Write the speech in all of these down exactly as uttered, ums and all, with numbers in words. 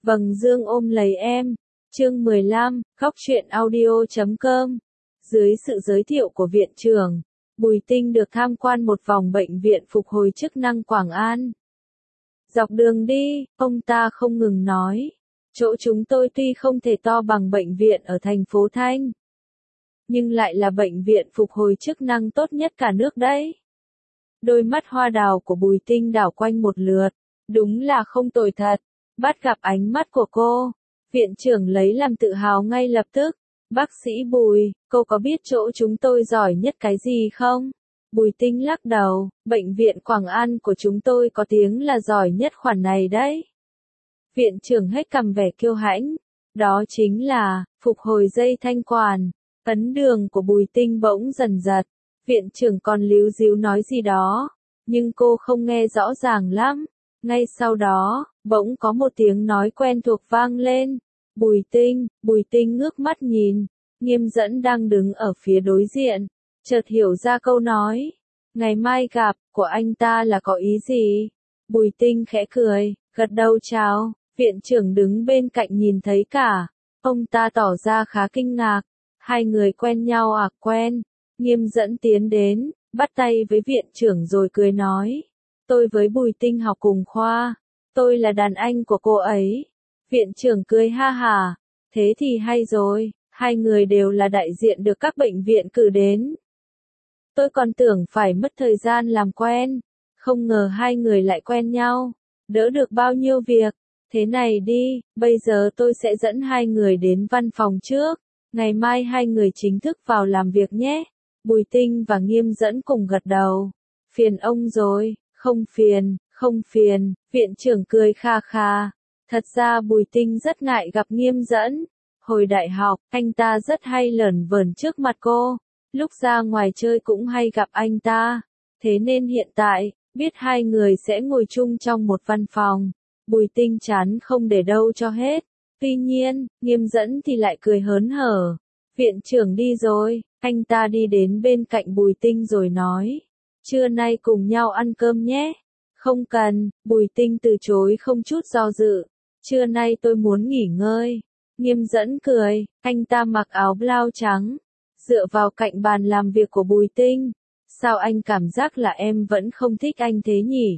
Vầng dương ôm lấy em. Chương mười lăm, Góc truyện audio chấm com. Dưới sự giới thiệu của viện trưởng, Bùi Tinh được tham quan một vòng bệnh viện phục hồi chức năng Quảng An. Dọc đường đi, ông ta không ngừng nói, chỗ chúng tôi tuy không thể to bằng bệnh viện ở thành phố Thanh, nhưng lại là bệnh viện phục hồi chức năng tốt nhất cả nước đấy. Đôi mắt hoa đào của Bùi Tinh đảo quanh một lượt, đúng là không tồi thật. Bắt gặp ánh mắt của cô, viện trưởng lấy làm tự hào ngay lập tức. Bác sĩ Bùi, cô có biết chỗ chúng tôi giỏi nhất cái gì không? Bùi Tinh lắc đầu, bệnh viện Quảng An của chúng tôi có tiếng là giỏi nhất khoản này đấy. Viện trưởng hết cằm vẻ kiêu hãnh, đó chính là, phục hồi dây thanh quản. Ấn đường của Bùi Tinh bỗng dần giật, viện trưởng còn líu díu nói gì đó, nhưng cô không nghe rõ ràng lắm. Ngay sau đó, bỗng có một tiếng nói quen thuộc vang lên. Bùi Tinh, Bùi Tinh ngước mắt nhìn, Nghiêm Dẫn đang đứng ở phía đối diện, chợt hiểu ra câu nói. Ngày mai gặp, của anh ta là có ý gì? Bùi Tinh khẽ cười, gật đầu chào, viện trưởng đứng bên cạnh nhìn thấy cả. Ông ta tỏ ra khá kinh ngạc, hai người quen nhau à? Quen. Nghiêm Dẫn tiến đến, bắt tay với viện trưởng rồi cười nói. Tôi với Bùi Tinh học cùng khoa, tôi là đàn anh của cô ấy. Viện trưởng cười ha hà, thế thì hay rồi, hai người đều là đại diện được các bệnh viện cử đến. Tôi còn tưởng phải mất thời gian làm quen, không ngờ hai người lại quen nhau, đỡ được bao nhiêu việc. Thế này đi, bây giờ tôi sẽ dẫn hai người đến văn phòng trước, ngày mai hai người chính thức vào làm việc nhé. Bùi Tinh và Nghiêm Dẫn cùng gật đầu. Phiền ông rồi. Không phiền, không phiền, viện trưởng cười kha kha. Thật ra Bùi Tinh rất ngại gặp Nghiêm Dẫn. Hồi đại học, anh ta rất hay lởn vởn trước mặt cô. Lúc ra ngoài chơi cũng hay gặp anh ta. Thế nên hiện tại, biết hai người sẽ ngồi chung trong một văn phòng. Bùi Tinh chán không để đâu cho hết. Tuy nhiên, Nghiêm Dẫn thì lại cười hớn hở. Viện trưởng đi rồi, anh ta đi đến bên cạnh Bùi Tinh rồi nói. Trưa nay cùng nhau ăn cơm nhé. Không cần, Bùi Tinh từ chối không chút do dự. Trưa nay tôi muốn nghỉ ngơi. Nghiêm Dẫn cười, anh ta mặc áo blau trắng, dựa vào cạnh bàn làm việc của Bùi Tinh. Sao anh cảm giác là em vẫn không thích anh thế nhỉ?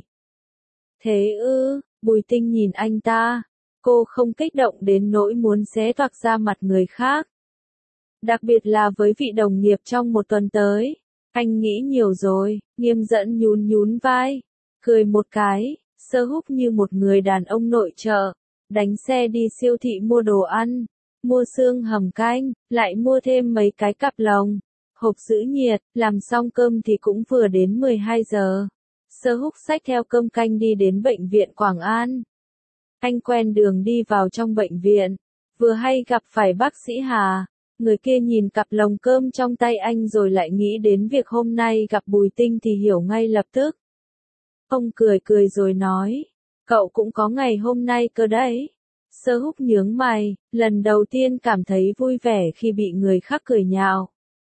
Thế ư, Bùi Tinh nhìn anh ta. Cô không kích động đến nỗi muốn xé toạc ra mặt người khác. Đặc biệt là với vị đồng nghiệp trong một tuần tới. Anh nghĩ nhiều rồi. Nghiêm Dẫn nhún nhún vai, cười một cái, Sơ Húc như một người đàn ông nội trợ, đánh xe đi siêu thị mua đồ ăn, mua xương hầm canh, lại mua thêm mấy cái cặp lồng, hộp giữ nhiệt, làm xong cơm thì cũng vừa đến mười hai giờ. Sơ Húc xách theo cơm canh đi đến bệnh viện Quảng An. Anh quen đường đi vào trong bệnh viện, vừa hay gặp phải bác sĩ Hà. Người kia nhìn cặp lồng cơm trong tay anh rồi lại nghĩ đến việc hôm nay gặp Bùi Tinh thì hiểu ngay lập tức. Ông cười cười rồi nói, cậu cũng có ngày hôm nay cơ đấy. Sơ Húc nhướng mày, lần đầu tiên cảm thấy vui vẻ khi bị người khác cười nhạo.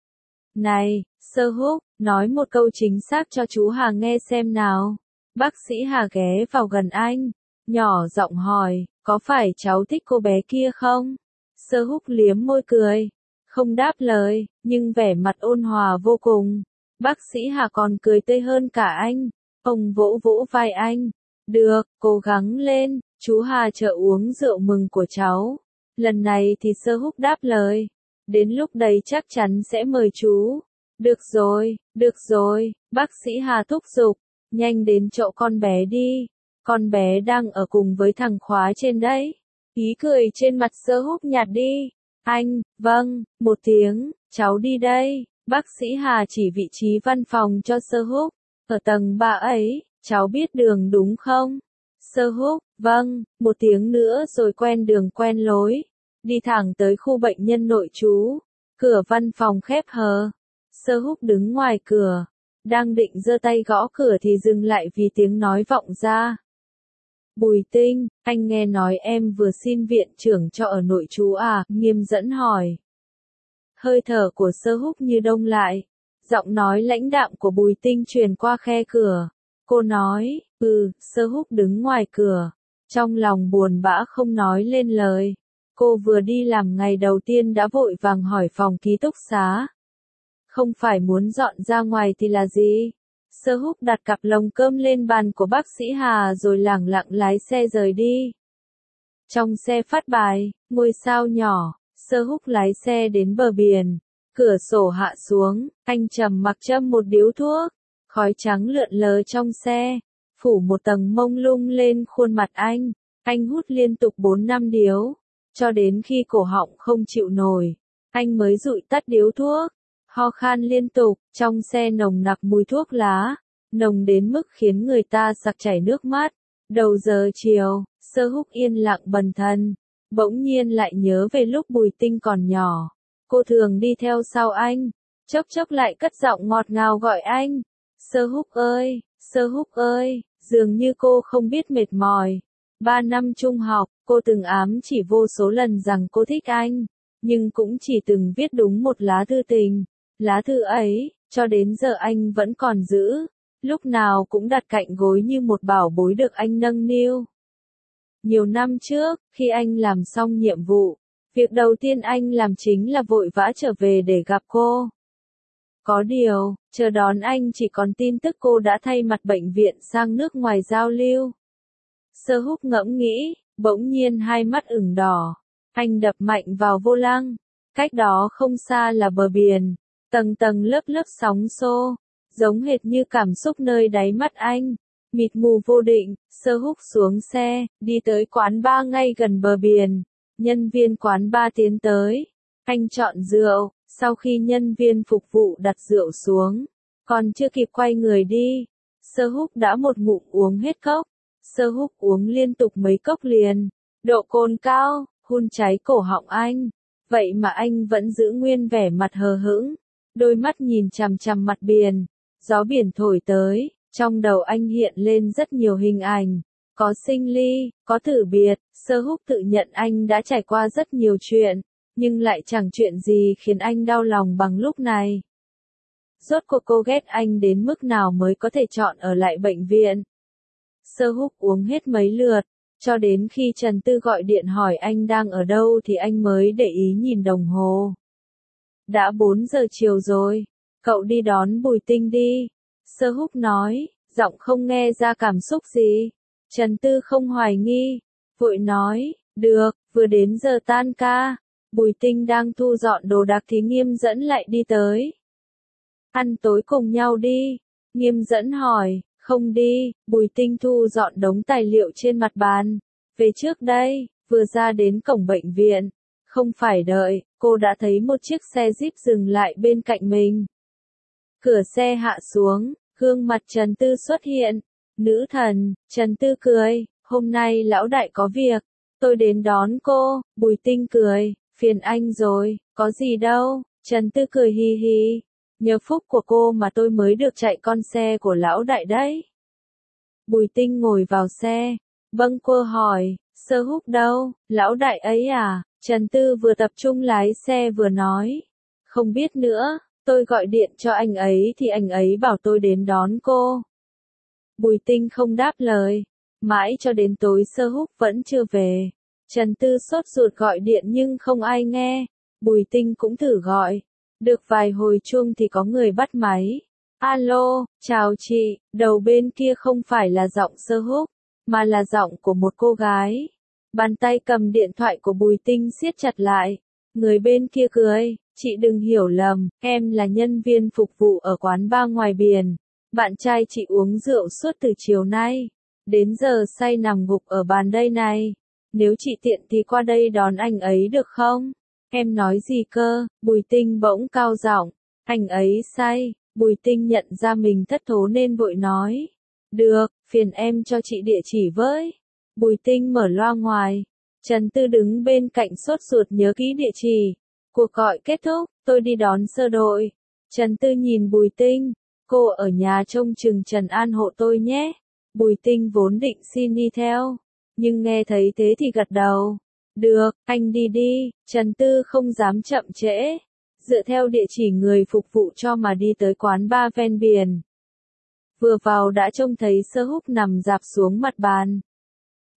Này, Sơ Húc, nói một câu chính xác cho chú Hà nghe xem nào. Bác sĩ Hà ghé vào gần anh, nhỏ giọng hỏi, có phải cháu thích cô bé kia không? Sơ Húc liếm môi cười, không đáp lời, nhưng vẻ mặt ôn hòa vô cùng. Bác sĩ Hà còn cười tươi hơn cả anh. Ông vỗ vỗ vai anh. Được, cố gắng lên, chú Hà chờ uống rượu mừng của cháu. Lần này thì Sơ Húc đáp lời. Đến lúc đấy chắc chắn sẽ mời chú. Được rồi, được rồi, bác sĩ Hà thúc giục. Nhanh đến chỗ con bé đi. Con bé đang ở cùng với thằng khóa trên đấy. Ý cười trên mặt Sơ Húc nhạt đi. Anh, vâng, một tiếng, cháu đi đây. Bác sĩ Hà chỉ vị trí văn phòng cho Sơ Húc. Ở tầng ba ấy, cháu biết đường đúng không? Sơ Húc, vâng, một tiếng nữa rồi quen đường quen lối. Đi thẳng tới khu bệnh nhân nội trú. Cửa văn phòng khép hờ. Sơ Húc đứng ngoài cửa. Đang định giơ tay gõ cửa thì dừng lại vì tiếng nói vọng ra. Bùi Tinh, anh nghe nói em vừa xin viện trưởng cho ở nội trú à? Nghiêm Dẫn hỏi. Hơi thở của Sơ Húc như đông lại. Giọng nói lãnh đạm của Bùi Tinh truyền qua khe cửa. Cô nói, ừ, Sơ Húc đứng ngoài cửa. trong lòng buồn bã không nói lên lời. Cô vừa đi làm ngày đầu tiên đã vội vàng hỏi phòng ký túc xá. Không phải muốn dọn ra ngoài thì là gì? Sơ Húc đặt cặp lồng cơm lên bàn của bác sĩ Hà rồi lẳng lặng lái xe rời đi. Trong xe phát bài, ngôi sao nhỏ, Sơ Húc lái xe đến bờ biển. Cửa sổ hạ xuống, anh trầm mặc châm một điếu thuốc. Khói trắng lượn lờ trong xe, phủ một tầng mông lung lên khuôn mặt anh. Anh hút liên tục bốn năm điếu, cho đến khi cổ họng không chịu nổi, anh mới dụi tắt điếu thuốc. Ho khan liên tục, trong xe nồng nặc mùi thuốc lá, nồng đến mức khiến người ta sặc chảy nước mắt. Đầu giờ chiều, Sơ Húc yên lặng bần thần, bỗng nhiên lại nhớ về lúc Bùi Tinh còn nhỏ. Cô thường đi theo sau anh, chốc chốc lại cất giọng ngọt ngào gọi anh. Sơ Húc ơi, Sơ Húc ơi, dường như cô không biết mệt mỏi. Ba năm trung học, cô từng ám chỉ vô số lần rằng cô thích anh, nhưng cũng chỉ từng viết đúng một lá thư tình. Lá thư ấy, cho đến giờ anh vẫn còn giữ, lúc nào cũng đặt cạnh gối như một bảo bối được anh nâng niu. Nhiều năm trước, khi anh làm xong nhiệm vụ, việc đầu tiên anh làm chính là vội vã trở về để gặp cô. Có điều, chờ đón anh chỉ còn tin tức cô đã thay mặt bệnh viện sang nước ngoài giao lưu. Sơ Húc ngẫm nghĩ, bỗng nhiên hai mắt ửng đỏ. Anh đập mạnh vào vô lăng. Cách đó không xa là bờ biển, tầng tầng lớp lớp sóng xô, giống hệt như cảm xúc nơi đáy mắt anh. Mịt mù vô định, Sơ Húc xuống xe, đi tới quán bar ngay gần bờ biển. Nhân viên quán bar tiến tới. Anh chọn rượu, sau khi nhân viên phục vụ đặt rượu xuống, còn chưa kịp quay người đi, Sơ Húc đã một ngụm uống hết cốc. Sơ Húc uống liên tục mấy cốc liền, độ cồn cao, hun cháy cổ họng anh. Vậy mà anh vẫn giữ nguyên vẻ mặt hờ hững, đôi mắt nhìn chằm chằm mặt biển. Gió biển thổi tới, trong đầu anh hiện lên rất nhiều hình ảnh. Có sinh ly, có tử biệt. Sơ Húc tự nhận anh đã trải qua rất nhiều chuyện, nhưng lại chẳng chuyện gì khiến anh đau lòng bằng lúc này. Rốt cuộc cô ghét anh đến mức nào mới có thể chọn ở lại bệnh viện. Sơ Húc uống hết mấy lượt, cho đến khi Trần Tư gọi điện hỏi anh đang ở đâu thì anh mới để ý nhìn đồng hồ. Đã bốn giờ chiều rồi, cậu đi đón Bùi Tinh đi. Sơ Húc nói, giọng không nghe ra cảm xúc gì. Trần Tư không hoài nghi, vội nói, được, vừa đến giờ tan ca. Bùi Tinh đang thu dọn đồ đạc thì Nghiêm Dẫn lại đi tới. Ăn tối cùng nhau đi. Nghiêm Dẫn hỏi, không đi. Bùi Tinh thu dọn đống tài liệu trên mặt bàn. Về trước đây, vừa ra đến cổng bệnh viện. Không phải đợi, cô đã thấy một chiếc xe Jeep dừng lại bên cạnh mình. Cửa xe hạ xuống, gương mặt Trần Tư xuất hiện. Nữ thần, Trần Tư cười, hôm nay lão đại có việc, tôi đến đón cô. Bùi Tinh cười, phiền anh rồi, có gì đâu. Trần Tư cười hi hi, nhờ phúc của cô mà tôi mới được chạy con xe của lão đại đấy. Bùi Tinh ngồi vào xe, bâng quơ hỏi, Sơ Húc đâu, lão đại ấy à? Trần Tư vừa tập trung lái xe vừa nói, không biết nữa, tôi gọi điện cho anh ấy thì anh ấy bảo tôi đến đón cô. Bùi Tinh không đáp lời, mãi cho đến tối Sơ Húc vẫn chưa về. Trần Tư sốt ruột gọi điện nhưng không ai nghe. Bùi Tinh cũng thử gọi, được vài hồi chuông thì có người bắt máy. Alo, chào chị. Đầu bên kia không phải là giọng Sơ Húc, mà là giọng của một cô gái. Bàn tay cầm điện thoại của Bùi Tinh siết chặt lại. Người bên kia cười, chị đừng hiểu lầm, em là nhân viên phục vụ ở quán bar ngoài biển. Bạn trai chị uống rượu suốt từ chiều nay, đến giờ say nằm gục ở bàn đây này. Nếu chị tiện thì qua đây đón anh ấy được không? Em nói gì cơ? Bùi Tinh bỗng cao giọng, anh ấy say. Bùi Tinh nhận ra mình thất thố nên vội nói, được, phiền em cho chị địa chỉ với. Bùi Tinh mở loa ngoài. Trần Tư đứng bên cạnh sốt ruột nhớ kỹ địa chỉ. Cuộc gọi kết thúc, tôi đi đón sơ đội. Trần Tư nhìn Bùi Tinh, cô ở nhà trông chừng Trần An hộ tôi nhé. Bùi Tinh vốn định xin đi theo, nhưng nghe thấy thế thì gật đầu. Được, anh đi đi. Trần Tư không dám chậm trễ, dựa theo địa chỉ người phục vụ cho mà đi tới quán bar ven biển. Vừa vào đã trông thấy Sơ Húc nằm rạp xuống mặt bàn.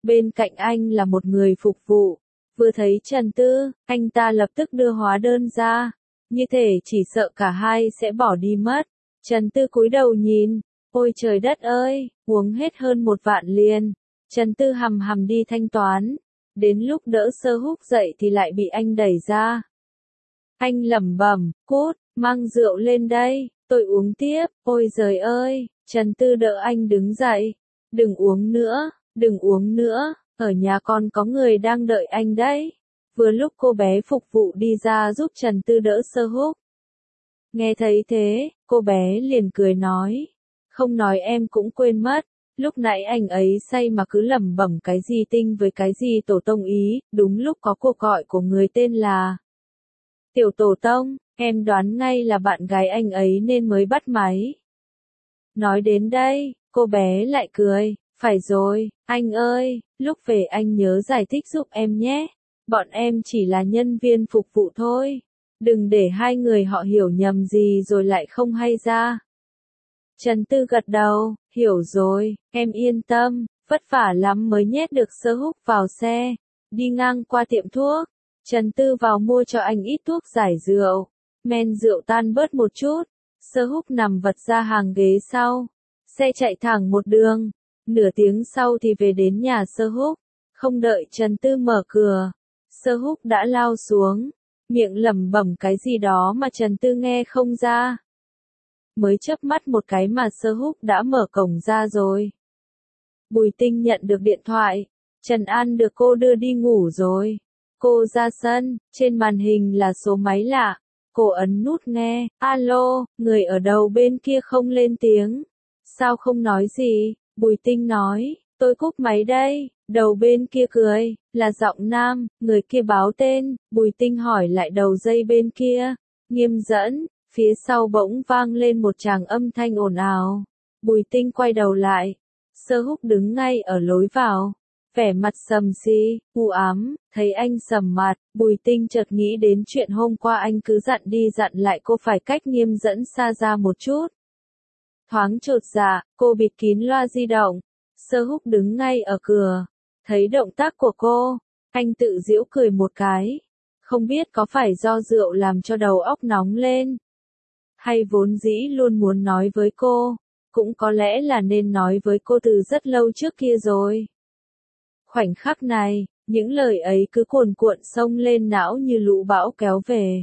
Bên cạnh anh là một người phục vụ. Vừa thấy Trần Tư, anh ta lập tức đưa hóa đơn ra. Như thể chỉ sợ cả hai sẽ bỏ đi mất. Trần Tư cúi đầu nhìn. Ôi trời đất ơi, uống hết hơn một vạn liền. Trần Tư hầm hầm đi thanh toán. Đến lúc đỡ Sơ Húc dậy thì lại bị anh đẩy ra. Anh lẩm bẩm, cút, mang rượu lên đây, tôi uống tiếp. Ôi giời ơi, Trần Tư đỡ anh đứng dậy. Đừng uống nữa, đừng uống nữa, ở nhà con có người đang đợi anh đấy. Vừa lúc cô bé phục vụ đi ra giúp Trần Tư đỡ Sơ Húc. Nghe thấy thế, cô bé liền cười nói. Không nói em cũng quên mất. Lúc nãy anh ấy say mà cứ lẩm bẩm cái gì tinh với cái gì tổ tông ý, đúng lúc có cuộc gọi của người tên là Tiểu Tổ Tông, em đoán ngay là bạn gái anh ấy nên mới bắt máy. Nói đến đây, cô bé lại cười, phải rồi, anh ơi, lúc về anh nhớ giải thích giúp em nhé, bọn em chỉ là nhân viên phục vụ thôi, đừng để hai người họ hiểu nhầm gì rồi lại không hay ra. Trần Tư gật đầu, hiểu rồi, em yên tâm, vất vả lắm mới nhét được Sơ Húc vào xe. Đi ngang qua tiệm thuốc, Trần Tư vào mua cho anh ít thuốc giải rượu. Men rượu tan bớt một chút, Sơ Húc nằm vật ra hàng ghế sau. Xe chạy thẳng một đường, nửa tiếng sau thì về đến nhà Sơ Húc. Không đợi Trần Tư mở cửa, Sơ Húc đã lao xuống, miệng lẩm bẩm cái gì đó mà Trần Tư nghe không ra. Mới chớp mắt một cái mà Sơ Húc đã mở cổng ra rồi. Bùi Tinh nhận được điện thoại, Trần An được cô đưa đi ngủ rồi. Cô ra sân, trên màn hình là số máy lạ. Cô ấn nút nghe, alo, người ở đầu bên kia không lên tiếng. Sao không nói gì? Bùi Tinh nói, tôi cúp máy đây. Đầu bên kia cười, là giọng nam, người kia báo tên. Bùi Tinh hỏi lại đầu dây bên kia. Nghiêm Dẫn. Phía sau bỗng vang lên một tràng âm thanh ồn ào. Bùi Tinh quay đầu lại. Sơ Húc đứng ngay ở lối vào. Vẻ mặt sầm xí, u ám, thấy anh sầm mặt, Bùi Tinh chợt nghĩ đến chuyện hôm qua anh cứ dặn đi dặn lại cô phải cách Nghiêm Dẫn xa ra một chút. Thoáng chột dạ, cô bịt kín loa di động. Sơ Húc đứng ngay ở cửa. Thấy động tác của cô, anh tự giễu cười một cái. Không biết có phải do rượu làm cho đầu óc nóng lên, hay vốn dĩ luôn muốn nói với cô, cũng có lẽ là nên nói với cô từ rất lâu trước kia rồi. Khoảnh khắc này, những lời ấy cứ cuồn cuộn xông lên não như lũ bão kéo về.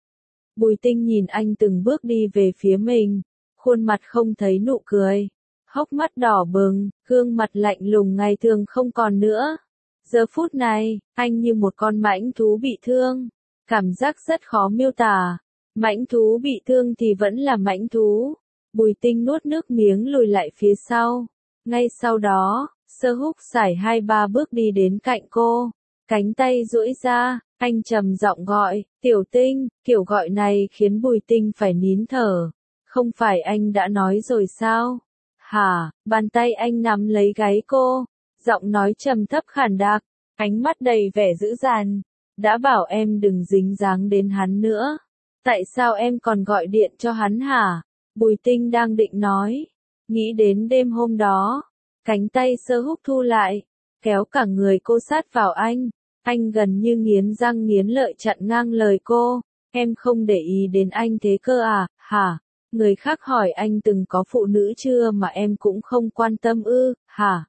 Bùi Tinh nhìn anh từng bước đi về phía mình, khuôn mặt không thấy nụ cười, hốc mắt đỏ bừng, gương mặt lạnh lùng ngày thường không còn nữa. Giờ phút này, anh như một con mãnh thú bị thương, cảm giác rất khó miêu tả. Mãnh thú bị thương thì vẫn là mãnh thú. Bùi Tinh nuốt nước miếng lùi lại phía sau. Ngay sau đó, Sơ Húc sải hai ba bước đi đến cạnh cô. Cánh tay duỗi ra, anh trầm giọng gọi, Tiểu Tinh, kiểu gọi này khiến Bùi Tinh phải nín thở. Không phải anh đã nói rồi sao? Hả, bàn tay anh nắm lấy gáy cô. Giọng nói trầm thấp khàn đặc, ánh mắt đầy vẻ dữ dằn. Đã bảo em đừng dính dáng đến hắn nữa. Tại sao em còn gọi điện cho hắn hả? Bùi Tinh đang định nói. Nghĩ đến đêm hôm đó. Cánh tay Sơ Húc thu lại. Kéo cả người cô sát vào anh. Anh gần như nghiến răng nghiến lợi chặn ngang lời cô. Em không để ý đến anh thế cơ à, hả? Người khác hỏi anh từng có phụ nữ chưa mà em cũng không quan tâm ư, hả?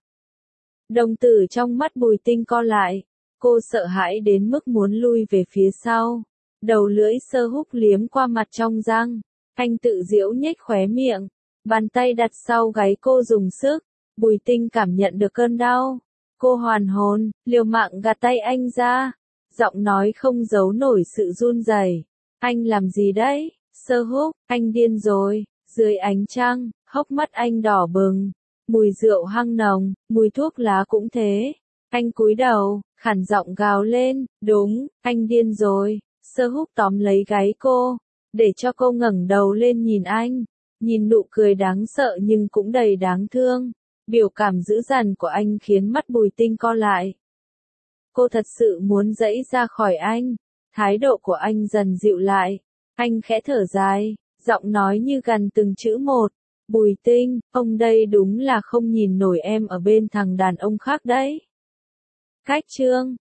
Đồng tử trong mắt Bùi Tinh co lại. Cô sợ hãi đến mức muốn lui về phía sau. Đầu lưỡi Sơ Húc liếm qua mặt trong răng. Anh tự giễu nhếch khóe miệng. Bàn tay đặt sau gáy cô dùng sức. Bùi Tinh cảm nhận được cơn đau. Cô hoàn hồn, liều mạng gạt tay anh ra. Giọng nói không giấu nổi sự run rẩy. Anh làm gì đấy? Sơ Húc, anh điên rồi. Dưới ánh trăng, hốc mắt anh đỏ bừng. Mùi rượu hăng nồng, mùi thuốc lá cũng thế. Anh cúi đầu, khản giọng gào lên, đúng, anh điên rồi. Sơ Húc tóm lấy gáy cô, để cho cô ngẩng đầu lên nhìn anh. Nhìn nụ cười đáng sợ nhưng cũng đầy đáng thương. Biểu cảm dữ dằn của anh khiến mắt Bùi Tinh co lại. Cô thật sự muốn giãy ra khỏi anh. Thái độ của anh dần dịu lại. Anh khẽ thở dài, giọng nói như gần từng chữ một. Bùi Tinh, ông đây đúng là không nhìn nổi em ở bên thằng đàn ông khác đấy. Cách chương